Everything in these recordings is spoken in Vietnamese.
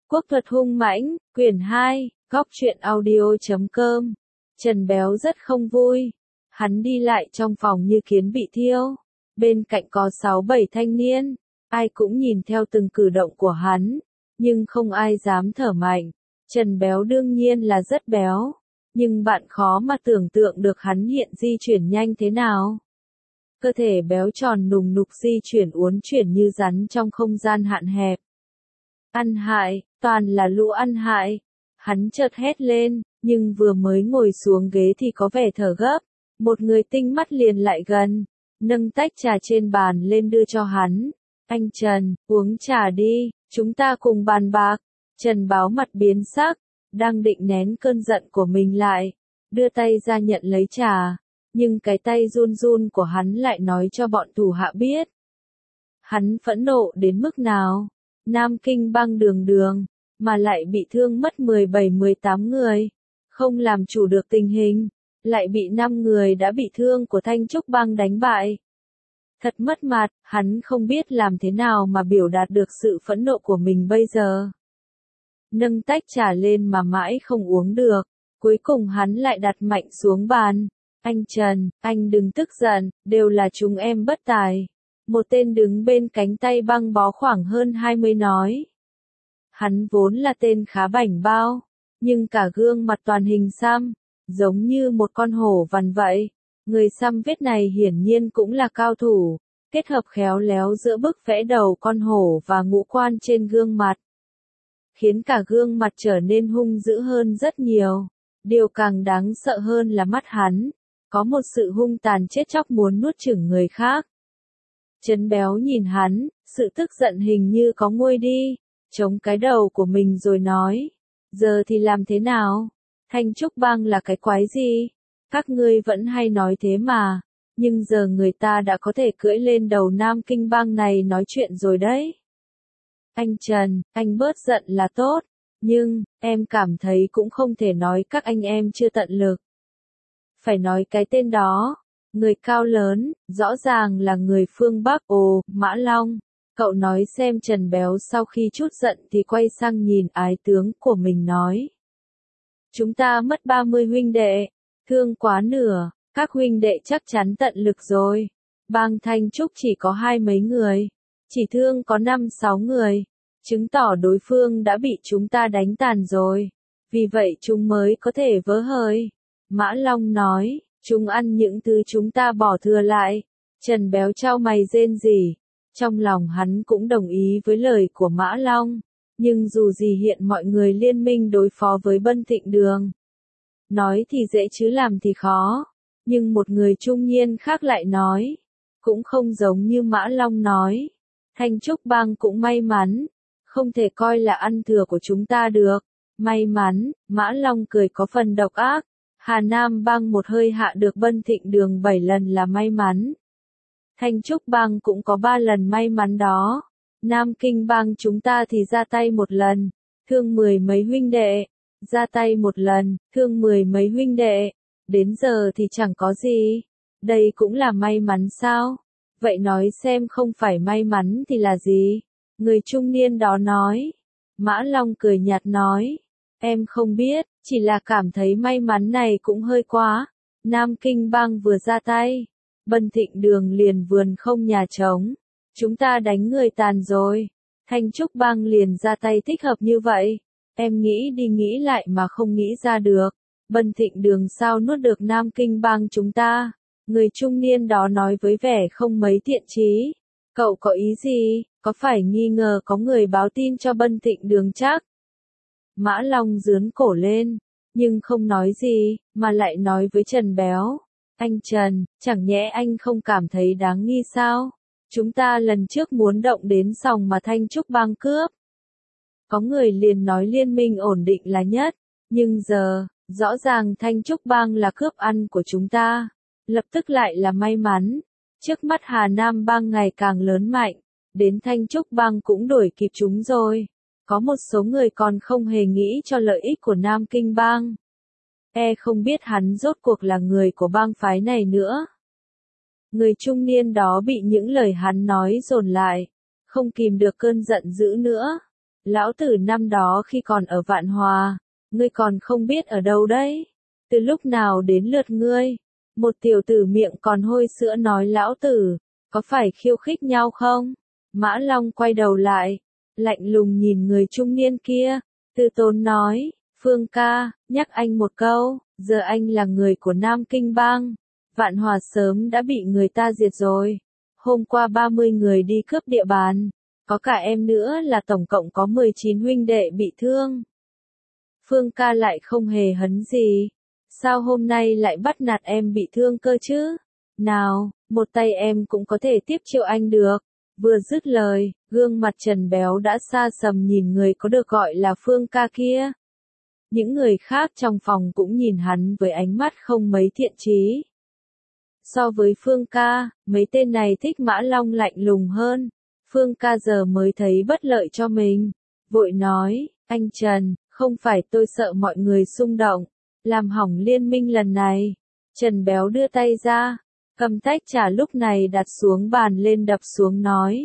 Quốc thuật hung mãnh, quyển 2, góc truyện audio.com. Trần Béo rất không vui. Hắn đi lại trong phòng như kiến bị thiêu. Bên cạnh có 6-7 thanh niên. Ai cũng nhìn theo từng cử động của hắn. Nhưng không ai dám thở mạnh. Trần Béo đương nhiên là rất béo. Nhưng bạn khó mà tưởng tượng được hắn hiện di chuyển nhanh thế nào. Cơ thể béo tròn nùng nục di chuyển uốn chuyển như rắn trong không gian hạn hẹp. Ăn hại, toàn là lũ ăn hại. Hắn chợt hét lên, nhưng vừa mới ngồi xuống ghế thì có vẻ thở gấp. Một người tinh mắt liền lại gần, nâng tách trà trên bàn lên đưa cho hắn. Anh Trần, uống trà đi, chúng ta cùng bàn bạc. Trần Báo mặt biến sắc, đang định nén cơn giận của mình lại, đưa tay ra nhận lấy trà. Nhưng cái tay run run của hắn lại nói cho bọn thủ hạ biết. Hắn phẫn nộ đến mức nào? Nam Kinh bang đường, mà lại bị thương mất 17-18 người. Không làm chủ được tình hình, lại bị 5 người đã bị thương của Thanh Trúc bang đánh bại. Thật mất mặt, hắn không biết làm thế nào mà biểu đạt được sự phẫn nộ của mình bây giờ. Nâng tách trà lên mà mãi không uống được, cuối cùng hắn lại đặt mạnh xuống bàn. Anh Trần, anh đừng tức giận, đều là chúng em bất tài. Một tên đứng bên cánh tay băng bó khoảng hơn 20 nói. Hắn vốn là tên khá bảnh bao, nhưng cả gương mặt toàn hình xăm, giống như một con hổ vằn vậy. Người xăm vết này hiển nhiên cũng là cao thủ, kết hợp khéo léo giữa bức vẽ đầu con hổ và ngũ quan trên gương mặt. Khiến cả gương mặt trở nên hung dữ hơn rất nhiều. Điều càng đáng sợ hơn là mắt hắn, có một sự hung tàn chết chóc muốn nuốt chửng người khác. Trần Béo nhìn hắn, sự tức giận hình như có nguôi đi, chống cái đầu của mình rồi nói, giờ thì làm thế nào? Thanh Trúc bang là cái quái gì? Các ngươi vẫn hay nói thế mà, nhưng giờ người ta đã có thể cưỡi lên đầu Nam Kinh bang này nói chuyện rồi đấy. Anh Trần, anh bớt giận là tốt, nhưng, em cảm thấy cũng không thể nói các anh em chưa tận lực. Phải nói cái tên đó, người cao lớn, rõ ràng là người phương Bắc. Ồ, Mã Long, cậu nói xem. Trần Béo sau khi chút giận thì quay sang nhìn ái tướng của mình nói. Chúng ta mất 30 huynh đệ, thương quá nửa, các huynh đệ chắc chắn tận lực rồi. Bang Thanh Trúc chỉ có 20 mấy người, chỉ thương có 5-6 người, chứng tỏ đối phương đã bị chúng ta đánh tàn rồi, vì vậy chúng mới có thể vỡ hời. Mã Long nói, chúng ăn những thứ chúng ta bỏ thừa lại. Trần Béo chau mày rên rỉ. Trong lòng hắn cũng đồng ý với lời của Mã Long. Nhưng dù gì hiện mọi người liên minh đối phó với Bân Thịnh Đường. Nói thì dễ chứ làm thì khó. Nhưng một người trung niên khác lại nói. Cũng không giống như Mã Long nói. Thanh Trúc bang cũng may mắn. Không thể coi là ăn thừa của chúng ta được. May mắn, Mã Long cười có phần độc ác. Hà Nam bang một hơi hạ được Bân Thịnh Đường 7 lần là may mắn. Thanh Trúc bang cũng có 3 lần may mắn đó. Nam Kinh bang chúng ta thì ra tay 1 lần, thương 10 mấy huynh đệ. Ra tay 1 lần, thương 10 mấy huynh đệ. Đến giờ thì chẳng có gì. Đây cũng là may mắn sao? Vậy nói xem không phải may mắn thì là gì? Người trung niên đó nói. Mã Long cười nhạt nói. Em không biết, chỉ là cảm thấy may mắn này cũng hơi quá. Nam Kinh bang vừa ra tay, Bân Thịnh Đường liền vườn không nhà trống. Chúng ta đánh người tàn rồi. Thanh Trúc bang liền ra tay thích hợp như vậy. Em nghĩ đi nghĩ lại mà không nghĩ ra được. Bân Thịnh Đường sao nuốt được Nam Kinh bang chúng ta? Người trung niên đó nói với vẻ không mấy thiện chí. Cậu có ý gì? Có phải nghi ngờ có người báo tin cho Bân Thịnh Đường chắc? Mã Long giướn cổ lên, nhưng không nói gì, mà lại nói với Trần Béo. Anh Trần, chẳng nhẽ anh không cảm thấy đáng nghi sao? Chúng ta lần trước muốn động đến sòng mà Thanh Trúc bang cướp. Có người liền nói liên minh ổn định là nhất, nhưng giờ, rõ ràng Thanh Trúc bang là cướp ăn của chúng ta. Lập tức lại là may mắn. Trước mắt Hà Nam bang ngày càng lớn mạnh, đến Thanh Trúc bang cũng đuổi kịp chúng rồi. Có một số người còn không hề nghĩ cho lợi ích của Nam Kinh bang. Không biết hắn rốt cuộc là người của bang phái này nữa. Người trung niên đó bị những lời hắn nói dồn lại, không kìm được cơn giận dữ nữa. Lão tử năm đó khi còn ở Vạn Hòa, ngươi còn không biết ở đâu đấy. Từ lúc nào đến lượt ngươi? Một tiểu tử miệng còn hôi sữa nói lão tử, có phải khiêu khích nhau không? Mã Long quay đầu lại, lạnh lùng nhìn người trung niên kia, từ tốn nói, Phương ca, nhắc anh một câu, giờ anh là người của Nam Kinh Bang. Vạn Hòa sớm đã bị người ta diệt rồi. Hôm qua 30 người đi cướp địa bàn, có cả em nữa là tổng cộng có 19 huynh đệ bị thương. Phương ca lại không hề hấn gì. Sao hôm nay lại bắt nạt em bị thương cơ chứ? Nào, một tay em cũng có thể tiếp chiêu anh được. Vừa dứt lời, gương mặt Trần Béo đã xa sầm nhìn người có được gọi là Phương ca kia. Những người khác trong phòng cũng nhìn hắn với ánh mắt không mấy thiện chí. So với Phương ca, mấy tên này thích Mã Long lạnh lùng hơn. Phương ca giờ mới thấy bất lợi cho mình. Vội nói, anh Trần, không phải tôi sợ mọi người xung động, làm hỏng liên minh lần này. Trần Béo đưa tay ra, cầm tách trà lúc này đặt xuống bàn lên đập xuống nói.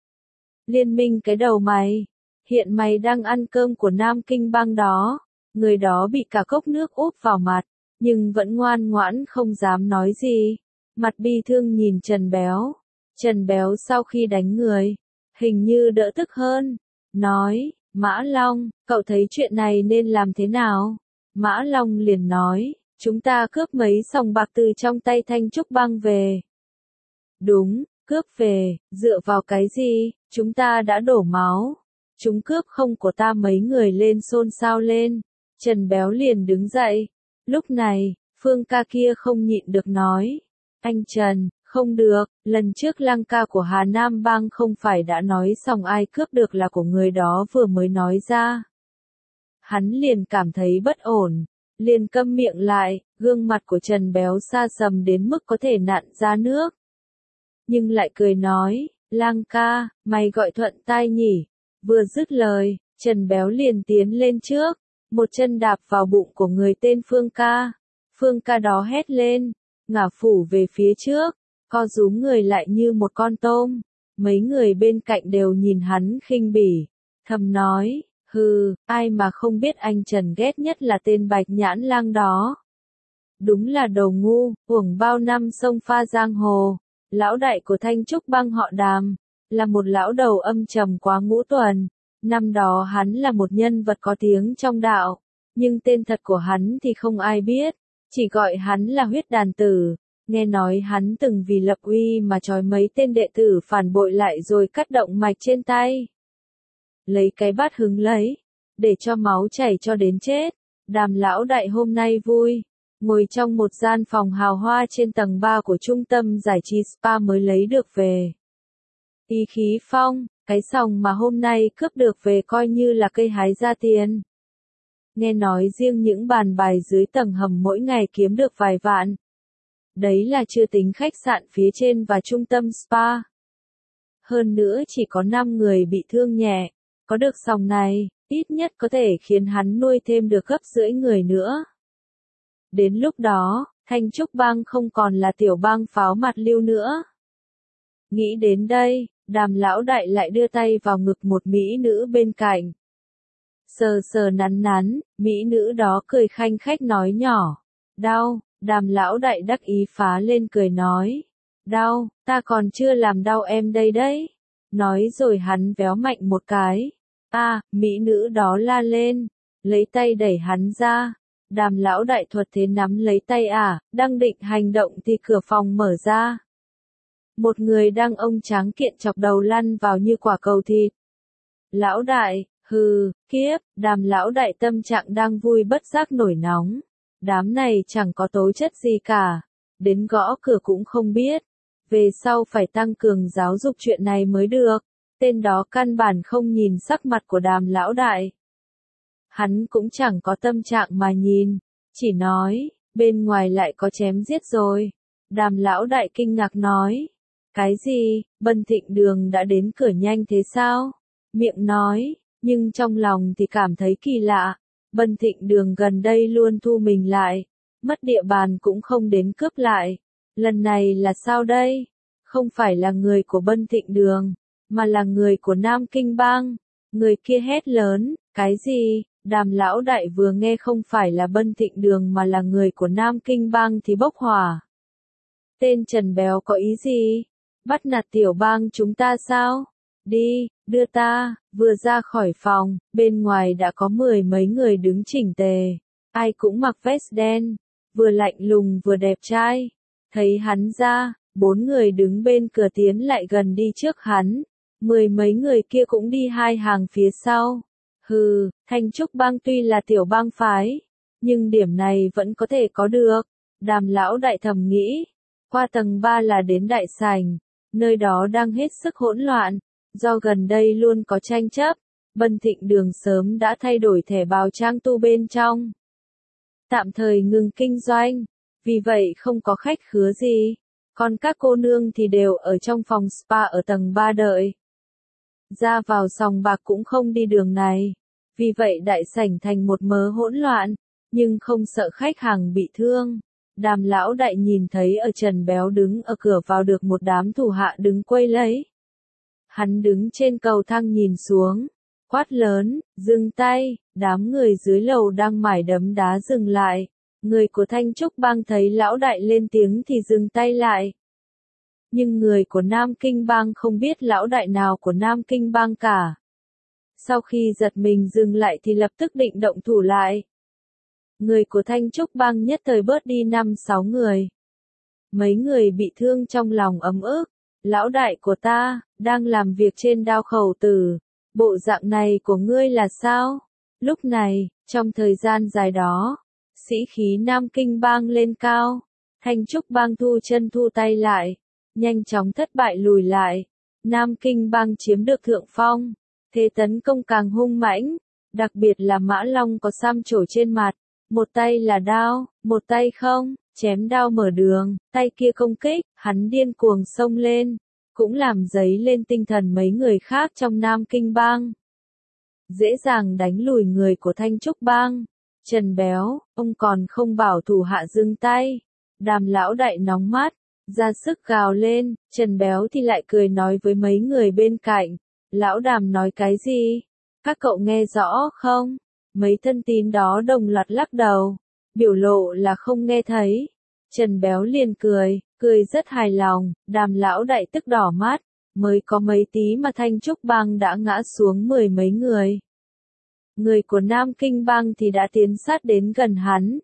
Liên minh cái đầu mày, hiện mày đang ăn cơm của Nam Kinh Bang đó. Người đó bị cả cốc nước úp vào mặt, nhưng vẫn ngoan ngoãn không dám nói gì. Mặt bi thương nhìn Trần Béo. Trần Béo sau khi đánh người, hình như đỡ tức hơn. Nói, Mã Long, cậu thấy chuyện này nên làm thế nào? Mã Long liền nói, chúng ta cướp mấy sòng bạc từ trong tay Thanh Trúc Bang về. Đúng, cướp về, dựa vào cái gì, chúng ta đã đổ máu. Chúng cướp không của ta mấy người lên xôn xao lên. Trần Béo liền đứng dậy. Lúc này, Phương ca kia không nhịn được nói. Anh Trần, không được, lần trước Lăng ca của Hà Nam Bang không phải đã nói xong ai cướp được là của người đó vừa mới nói ra. Hắn liền cảm thấy bất ổn, liền câm miệng lại, gương mặt của Trần Béo xa sầm đến mức có thể nặn ra nước. Nhưng lại cười nói, Lăng ca, mày gọi thuận tai nhỉ. Vừa dứt lời, Trần Béo liền tiến lên trước, một chân đạp vào bụng của người tên Phương ca. Phương ca đó hét lên, ngả phủ về phía trước, co rúm người lại như một con tôm. Mấy người bên cạnh đều nhìn hắn khinh bỉ, thầm nói, hừ, ai mà không biết anh Trần ghét nhất là tên Bạch Nhãn Lang đó. Đúng là đồ ngu, uổng bao năm sông pha giang hồ. Lão đại của Thanh Trúc Bang họ Đàm, là một lão đầu âm trầm quá ngũ tuần. Năm đó hắn là một nhân vật có tiếng trong đạo, nhưng tên thật của hắn thì không ai biết, chỉ gọi hắn là Huyết Đàn Tử. Nghe nói hắn từng vì lập uy mà trói mấy tên đệ tử phản bội lại rồi cắt động mạch trên tay. Lấy cái bát hứng lấy, để cho máu chảy cho đến chết. Đàm lão đại hôm nay vui, ngồi trong một gian phòng hào hoa trên tầng 3 của trung tâm giải trí spa mới lấy được về. Ý khí phong, cái sòng mà hôm nay cướp được về coi như là cây hái ra tiền. Nghe nói riêng những bàn bài dưới tầng hầm mỗi ngày kiếm được vài vạn. Đấy là chưa tính khách sạn phía trên và trung tâm spa. Hơn nữa chỉ có 5 người bị thương nhẹ. Có được sòng này, ít nhất có thể khiến hắn nuôi thêm được gấp rưỡi người nữa. Đến lúc đó, Thanh Trúc Bang không còn là tiểu bang pháo mặt lưu nữa. Nghĩ đến đây, Đàm lão đại lại đưa tay vào ngực một mỹ nữ bên cạnh. Sờ sờ nắn nắn, mỹ nữ đó cười khanh khách nói nhỏ. Đau, Đàm lão đại đắc ý phá lên cười nói. Đau, ta còn chưa làm đau em đây đấy. Nói rồi hắn véo mạnh một cái. Mỹ nữ đó la lên, lấy tay đẩy hắn ra. Đàm lão đại thuật thế nắm lấy tay đang định hành động thì cửa phòng mở ra. Một người đang ông tráng kiện chọc đầu lăn vào như quả cầu thịt. Lão đại, hừ, kiếp, Đàm lão đại tâm trạng đang vui bất giác nổi nóng. Đám này chẳng có tố chất gì cả, đến gõ cửa cũng không biết. Về sau phải tăng cường giáo dục chuyện này mới được. Tên đó căn bản không nhìn sắc mặt của Đàm lão đại. Hắn cũng chẳng có tâm trạng mà nhìn, chỉ nói, bên ngoài lại có chém giết rồi. Đàm lão đại kinh ngạc nói, cái gì, Bân Thịnh Đường đã đến cửa nhanh thế sao? Miệng nói, nhưng trong lòng thì cảm thấy kỳ lạ. Bân Thịnh Đường gần đây luôn thu mình lại, mất địa bàn cũng không đến cướp lại. Lần này là sao đây? Không phải là người của Bân Thịnh Đường, mà là người của Nam Kinh Bang. Người kia hét lớn, cái gì? Đàm lão đại vừa nghe không phải là Bân Thịnh Đường mà là người của Nam Kinh Bang thì bốc hỏa. Tên Trần Béo có ý gì? Bắt nạt tiểu bang chúng ta sao? Đi, đưa ta. Vừa ra khỏi phòng, bên ngoài đã có 10 mấy người đứng chỉnh tề. Ai cũng mặc vest đen, vừa lạnh lùng vừa đẹp trai. Thấy hắn ra, 4 người đứng bên cửa tiến lại gần đi trước hắn. 10 mấy người kia cũng đi 2 hàng phía sau. Hừ, Thanh Trúc Bang tuy là tiểu bang phái, nhưng điểm này vẫn có thể có được. Đàm lão đại thầm nghĩ. Qua tầng 3 là đến đại sảnh, nơi đó đang hết sức hỗn loạn, do gần đây luôn có tranh chấp, Bân Thịnh Đường sớm đã thay đổi thẻ bào trang tu bên trong. Tạm thời ngừng kinh doanh, vì vậy không có khách khứa gì, còn các cô nương thì đều ở trong phòng spa ở tầng 3 đợi. Ra vào sòng bạc cũng không đi đường này, vì vậy đại sảnh thành một mớ hỗn loạn, nhưng không sợ khách hàng bị thương. Đàm lão đại nhìn thấy ở Trần Béo đứng ở cửa vào được một đám thủ hạ đứng quây lấy. Hắn đứng trên cầu thang nhìn xuống, quát lớn, dừng tay, đám người dưới lầu đang mải đấm đá dừng lại. Người của Thanh Trúc Bang thấy lão đại lên tiếng thì dừng tay lại. Nhưng người của Nam Kinh Bang không biết lão đại nào của Nam Kinh Bang cả. Sau khi giật mình dừng lại thì lập tức định động thủ lại. Người của Thanh Trúc Bang nhất thời bớt đi 5-6 người. Mấy người bị thương trong lòng ấm ức. Lão đại của ta, đang làm việc trên đao khẩu tử. Bộ dạng này của ngươi là sao? Lúc này, trong thời gian dài đó, sĩ khí Nam Kinh Bang lên cao. Thanh Trúc Bang thu chân thu tay lại. Nhanh chóng thất bại lùi lại. Nam Kinh Bang chiếm được thượng phong. Thế tấn công càng hung mãnh. Đặc biệt là Mã Long có xăm trổ trên mặt. Một tay là đao, một tay không, chém đao mở đường, tay kia công kích, hắn điên cuồng xông lên, cũng làm dấy lên tinh thần mấy người khác trong Nam Kinh Bang. Dễ dàng đánh lùi người của Thanh Trúc Bang. Trần Béo, ông còn không bảo thủ hạ dừng tay. Đàm lão đại nóng mắt, ra sức gào lên, Trần Béo thì lại cười nói với mấy người bên cạnh. Lão Đàm nói cái gì? Các cậu nghe rõ không? Mấy thân tín đó đồng loạt lắc đầu, biểu lộ là không nghe thấy. Trần Béo liền cười, cười rất hài lòng, Đàm lão đại tức đỏ mắt, mới có mấy tí mà Thanh Trúc Bang đã ngã xuống 10 mấy người. Người của Nam Kinh Bang thì đã tiến sát đến gần hắn.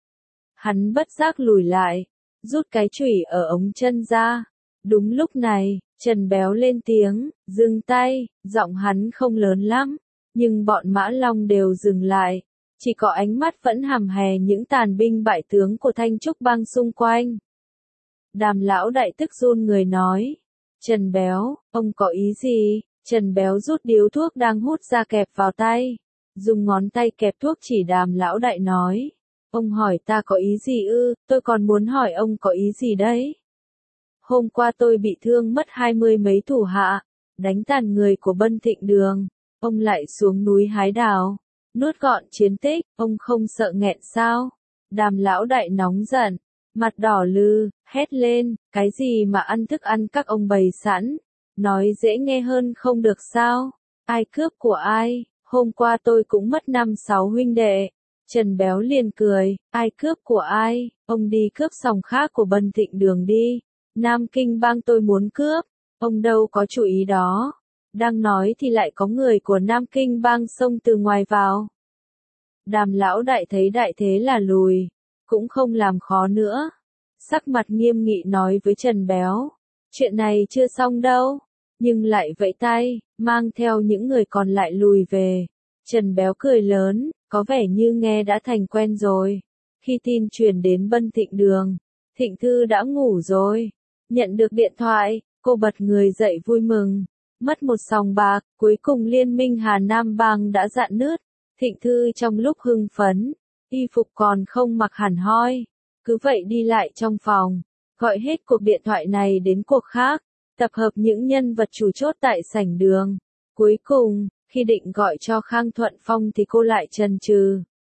Hắn bất giác lùi lại, rút cái chùy ở ống chân ra. Đúng lúc này, Trần Béo lên tiếng, dừng tay, giọng hắn không lớn lắm. Nhưng bọn Mã Long đều dừng lại, chỉ có ánh mắt vẫn hằm hè những tàn binh bại tướng của Thanh Trúc Bang xung quanh. Đàm lão đại tức run người nói, Trần Béo, ông có ý gì? Trần Béo rút điếu thuốc đang hút ra kẹp vào tay, dùng ngón tay kẹp thuốc chỉ Đàm lão đại nói, ông hỏi ta có ý gì ư, tôi còn muốn hỏi ông có ý gì đấy. Hôm qua tôi bị thương mất 20 mấy thủ hạ, đánh tàn người của Bân Thịnh Đường. Ông lại xuống núi hái đào, nuốt gọn chiến tích, ông không sợ nghẹn sao? Đàm lão đại nóng giận, mặt đỏ lừ, hét lên, cái gì mà ăn thức ăn các ông bày sẵn, nói dễ nghe hơn không được sao? Ai cướp của ai? Hôm qua tôi cũng mất 5-6 huynh đệ. Trần Béo liền cười, ai cướp của ai? Ông đi cướp sòng khác của Bân Thịnh Đường đi. Nam Kinh Bang tôi muốn cướp, ông đâu có chủ ý đó. Đang nói thì lại có người của Nam Kinh Bang xông từ ngoài vào. Đàm lão đại thấy đại thế là lùi, cũng không làm khó nữa. Sắc mặt nghiêm nghị nói với Trần Béo, chuyện này chưa xong đâu, nhưng lại vẫy tay, mang theo những người còn lại lùi về. Trần Béo cười lớn, có vẻ như nghe đã thành quen rồi. Khi tin truyền đến Bân Thịnh Đường, Thịnh Thư đã ngủ rồi. Nhận được điện thoại, cô bật người dậy vui mừng. Mất một sòng bạc, cuối cùng liên minh Hà Nam Bang đã rạn nứt. Thịnh Thư trong lúc hưng phấn, y phục còn không mặc hẳn hoi. Cứ vậy đi lại trong phòng, gọi hết cuộc điện thoại này đến cuộc khác, tập hợp những nhân vật chủ chốt tại sảnh đường. Cuối cùng, khi định gọi cho Khang Thuận Phong thì cô lại chần chừ.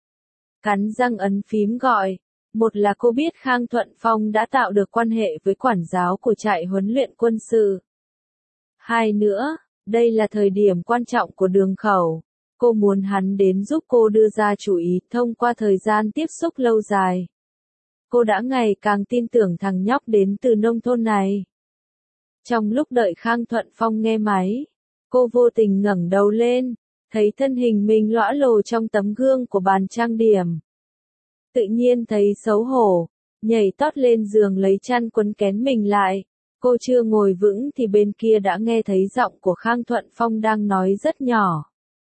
Cắn răng ấn phím gọi. Một là cô biết Khang Thuận Phong đã tạo được quan hệ với quản giáo của trại huấn luyện quân sự. Hai nữa, Đây là thời điểm quan trọng của Đường Khẩu. Cô muốn hắn đến giúp cô đưa ra chủ ý thông qua thời gian tiếp xúc lâu dài. Cô đã ngày càng tin tưởng thằng nhóc đến từ nông thôn này. Trong lúc đợi Khang Thuận Phong nghe máy, cô vô tình ngẩng đầu lên, thấy thân hình mình lõa lồ trong tấm gương của bàn trang điểm. Tự nhiên thấy xấu hổ, nhảy tót lên giường lấy chăn quấn kén mình lại. Cô chưa ngồi vững thì bên kia đã nghe thấy giọng của Khang Thuận Phong đang nói rất nhỏ.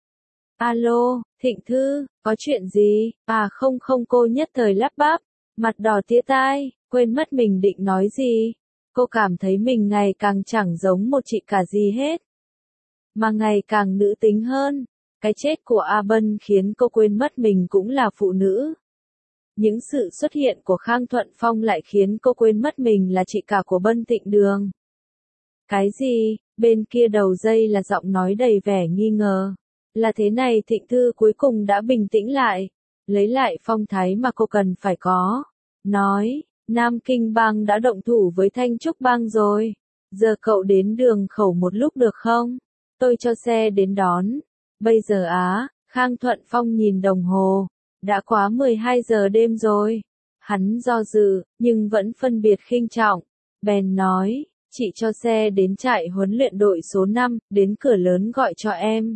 Alo, Thịnh Thư, có chuyện gì? À không không, cô nhất thời lắp bắp, mặt đỏ tía tai, quên mất mình định nói gì. Cô cảm thấy mình ngày càng chẳng giống một chị cả gì hết, mà ngày càng nữ tính hơn. Cái chết của A Bân khiến cô quên mất mình cũng là phụ nữ. Những sự xuất hiện của Khang Thuận Phong lại khiến cô quên mất mình là chị cả của Bân Thịnh Đường. Cái gì? Bên kia đầu dây là giọng nói đầy vẻ nghi ngờ. Là thế này, Thịnh Thư cuối cùng đã bình tĩnh lại, lấy lại phong thái mà cô cần phải có. Nói, Nam Kinh Bang đã động thủ với Thanh Trúc Bang rồi. Giờ cậu đến Đường Khẩu một lúc được không? Tôi cho xe đến đón. Bây giờ á, Khang Thuận Phong nhìn đồng hồ. Đã quá 12 giờ đêm rồi. Hắn do dự, nhưng vẫn phân biệt khinh trọng. Bèn nói, chị cho xe đến trại huấn luyện đội số 5, đến cửa lớn gọi cho em.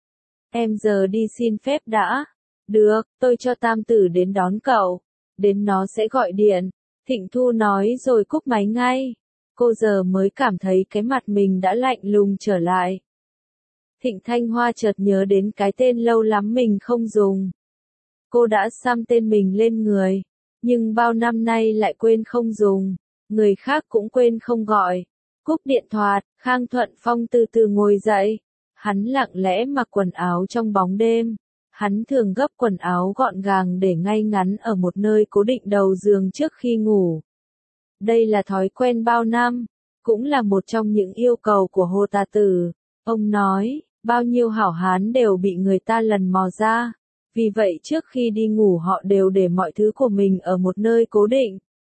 Em giờ đi xin phép đã. Được, tôi cho Tam Tử đến đón cậu. Đến nó sẽ gọi điện. Thịnh Thu nói rồi cúp máy ngay. Cô giờ mới cảm thấy cái mặt mình đã lạnh lùng trở lại. Thịnh Thanh Hoa chợt nhớ đến cái tên lâu lắm mình không dùng. Cô đã xăm tên mình lên người, nhưng bao năm nay lại quên không dùng, người khác cũng quên không gọi. Cúp điện thoại, Khang Thuận Phong từ từ ngồi dậy. Hắn lặng lẽ mặc quần áo trong bóng đêm. Hắn thường gấp quần áo gọn gàng để ngay ngắn ở một nơi cố định đầu giường trước khi ngủ. Đây là thói quen bao năm, cũng là một trong những yêu cầu của Hồ Tà Tử. Ông nói, bao nhiêu hảo hán đều bị người ta lần mò ra. Vì vậy trước khi đi ngủ họ đều để mọi thứ của mình ở một nơi cố định.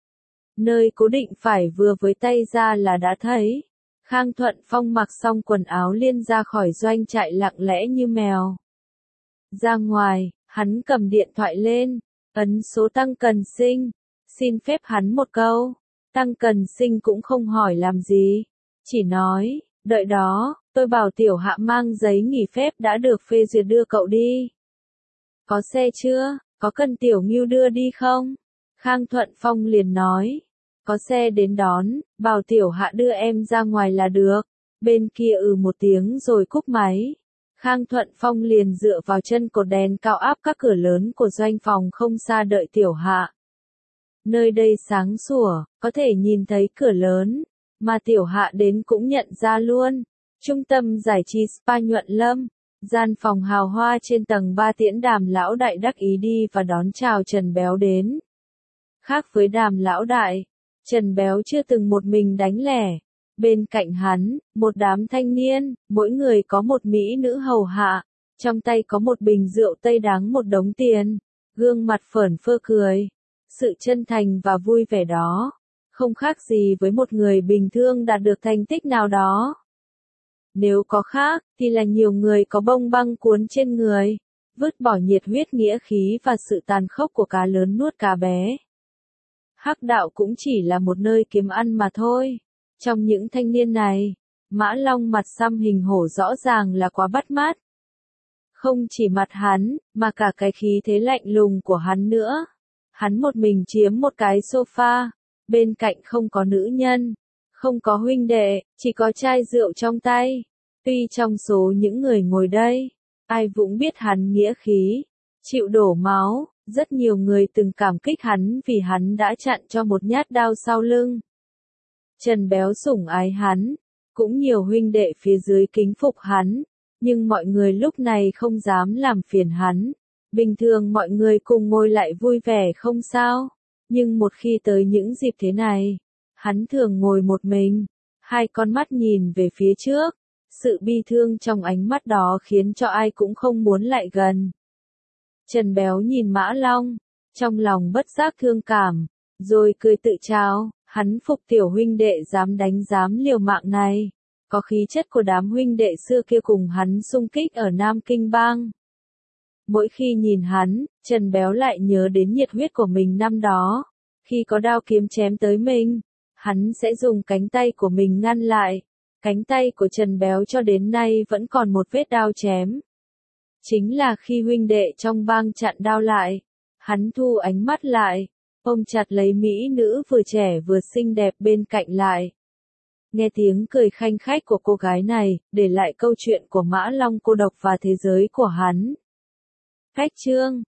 Nơi cố định phải vừa với tay ra là đã thấy. Khang Thuận Phong mặc xong quần áo liền ra khỏi doanh trại lặng lẽ như mèo. Ra ngoài, hắn cầm điện thoại lên, ấn số Tăng Cần Sinh, xin phép hắn một câu. Tăng Cần Sinh cũng không hỏi làm gì, chỉ nói, đợi đó, tôi bảo Tiểu Hạ mang giấy nghỉ phép đã được phê duyệt đưa cậu đi. Có xe chưa, có cần Tiểu Ngưu đưa đi không? Khang Thuận Phong liền nói, có xe đến đón, bảo Tiểu Hạ đưa em ra ngoài là được. Bên kia một tiếng rồi cúp máy. Khang Thuận Phong liền dựa vào chân cột đèn cao áp các cửa lớn của doanh phòng không xa đợi Tiểu Hạ. Nơi đây sáng sủa, có thể nhìn thấy cửa lớn, mà Tiểu Hạ đến cũng nhận ra luôn. Trung tâm giải trí Spa Nhuận Lâm, gian phòng hào hoa trên tầng 3 tiễn Đàm lão đại đắc ý đi và đón chào Trần Béo đến. Khác với Đàm lão đại, Trần Béo chưa từng một mình đánh lẻ. Bên cạnh hắn, một đám thanh niên, mỗi người có một mỹ nữ hầu hạ, trong tay có một bình rượu Tây đáng một đống tiền, gương mặt phởn phơ cười. Sự chân thành và vui vẻ đó, không khác gì với một người bình thường đạt được thành tích nào đó. Nếu có khác, thì là nhiều người có bông băng cuốn trên người, vứt bỏ nhiệt huyết nghĩa khí và sự tàn khốc của cá lớn nuốt cá bé. Hắc đạo cũng chỉ là một nơi kiếm ăn mà thôi. Trong những thanh niên này, Mã Long mặt xăm hình hổ rõ ràng là quá bắt mắt. Không chỉ mặt hắn, mà cả cái khí thế lạnh lùng của hắn nữa. Hắn một mình chiếm một cái sofa, bên cạnh không có nữ nhân, không có huynh đệ, chỉ có chai rượu trong tay. Tuy trong số những người ngồi đây, ai cũng biết hắn nghĩa khí, chịu đổ máu, rất nhiều người từng cảm kích hắn vì hắn đã chặn cho một nhát đao sau lưng. Trần Béo sủng ái hắn, cũng nhiều huynh đệ phía dưới kính phục hắn, nhưng mọi người lúc này không dám làm phiền hắn. Bình thường mọi người cùng ngồi lại vui vẻ không sao, nhưng một khi tới những dịp thế này, hắn thường ngồi một mình, hai con mắt nhìn về phía trước, sự bi thương trong ánh mắt đó khiến cho ai cũng không muốn lại gần. Trần Béo nhìn Mã Long, trong lòng bất giác thương cảm, rồi cười tự trao, hắn phục tiểu huynh đệ dám đánh dám liều mạng này, có khí chất của đám huynh đệ xưa kia cùng hắn xung kích ở Nam Kinh Bang. Mỗi khi nhìn hắn, Trần Béo lại nhớ đến nhiệt huyết của mình năm đó. Khi có đao kiếm chém tới mình, hắn sẽ dùng cánh tay của mình ngăn lại. Cánh tay của Trần Béo cho đến nay vẫn còn một vết đao chém. Chính là khi huynh đệ trong bang chặn đao lại, hắn thu ánh mắt lại, ôm chặt lấy mỹ nữ vừa trẻ vừa xinh đẹp bên cạnh lại. Nghe tiếng cười khanh khách của cô gái này, để lại câu chuyện của Mã Long cô độc và thế giới của hắn. Khách chương